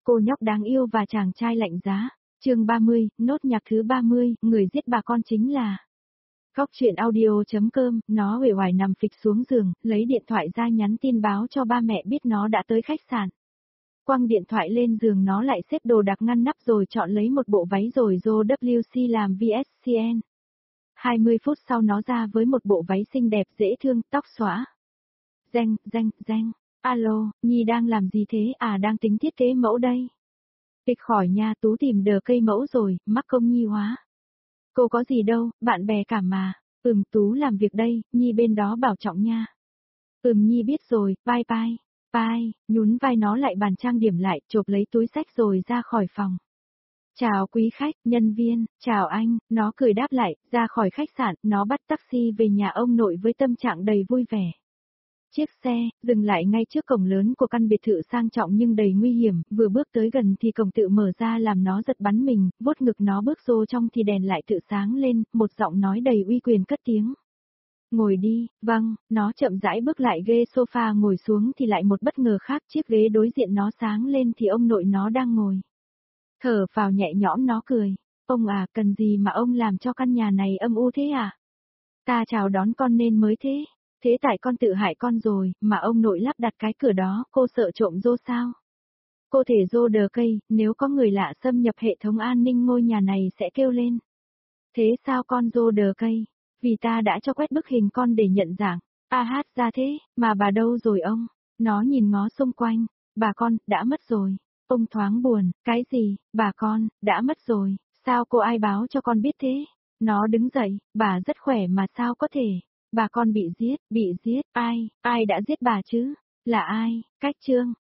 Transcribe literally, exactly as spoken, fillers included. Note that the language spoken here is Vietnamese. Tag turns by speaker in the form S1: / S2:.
S1: Cô nhóc đáng yêu và chàng trai lạnh giá. Chương ba mươi, nốt nhạc thứ ba mươi, người giết bà con chính là... Cóc truyện audio.com, nó uể oải nằm phịch xuống giường, lấy điện thoại ra nhắn tin báo cho ba mẹ biết nó đã tới khách sạn. Quăng điện thoại lên giường nó lại xếp đồ đạc ngăn nắp rồi chọn lấy một bộ váy rồi vô vê kép làm vê ét xê en. hai mươi phút sau nó ra với một bộ váy xinh đẹp dễ thương, tóc xõa. Danh, danh, danh, alo, Nhi đang làm gì thế? À đang tính thiết kế mẫu đây. Tịch khỏi nha, Tú tìm đờ cây mẫu rồi, mắc công Nhi hóa. Cô có gì đâu, bạn bè cả mà. Ừm, Tú làm việc đây, Nhi bên đó bảo trọng nha. Ừm, Nhi biết rồi, bye bye. Bye, nhún vai nó lại bàn trang điểm lại, chộp lấy túi xách rồi ra khỏi phòng. Chào quý khách, nhân viên, chào anh, nó cười đáp lại, ra khỏi khách sạn, nó bắt taxi về nhà ông nội với tâm trạng đầy vui vẻ. Chiếc xe, dừng lại ngay trước cổng lớn của căn biệt thự sang trọng nhưng đầy nguy hiểm, vừa bước tới gần thì cổng tự mở ra làm nó giật bắn mình, vuốt ngực nó bước vô trong thì đèn lại tự sáng lên, một giọng nói đầy uy quyền cất tiếng. Ngồi đi, vâng, nó chậm rãi bước lại ghế sofa ngồi xuống thì lại một bất ngờ khác, chiếc ghế đối diện nó sáng lên thì ông nội nó đang ngồi. Thở phào nhẹ nhõm nó cười, ông à, cần gì mà ông làm cho căn nhà này âm u thế à? Ta chào đón con nên mới thế. Thế tại con tự hại con rồi, mà ông nội lắp đặt cái cửa đó, cô sợ trộm rô sao? Cô thể rô đờ cây, nếu có người lạ xâm nhập hệ thống an ninh ngôi nhà này sẽ kêu lên. Thế sao con rô đờ cây? Vì ta đã cho quét bức hình con để nhận dạng. A hát ra thế, mà bà đâu rồi ông? Nó nhìn ngó xung quanh, bà con, đã mất rồi. Ông thoáng buồn, cái gì, bà con, đã mất rồi, sao cô ai báo cho con biết thế? Nó đứng dậy, bà rất khỏe mà sao có thể? Bà con bị giết, bị giết, ai, ai đã giết bà chứ? Là ai? Cách Trương,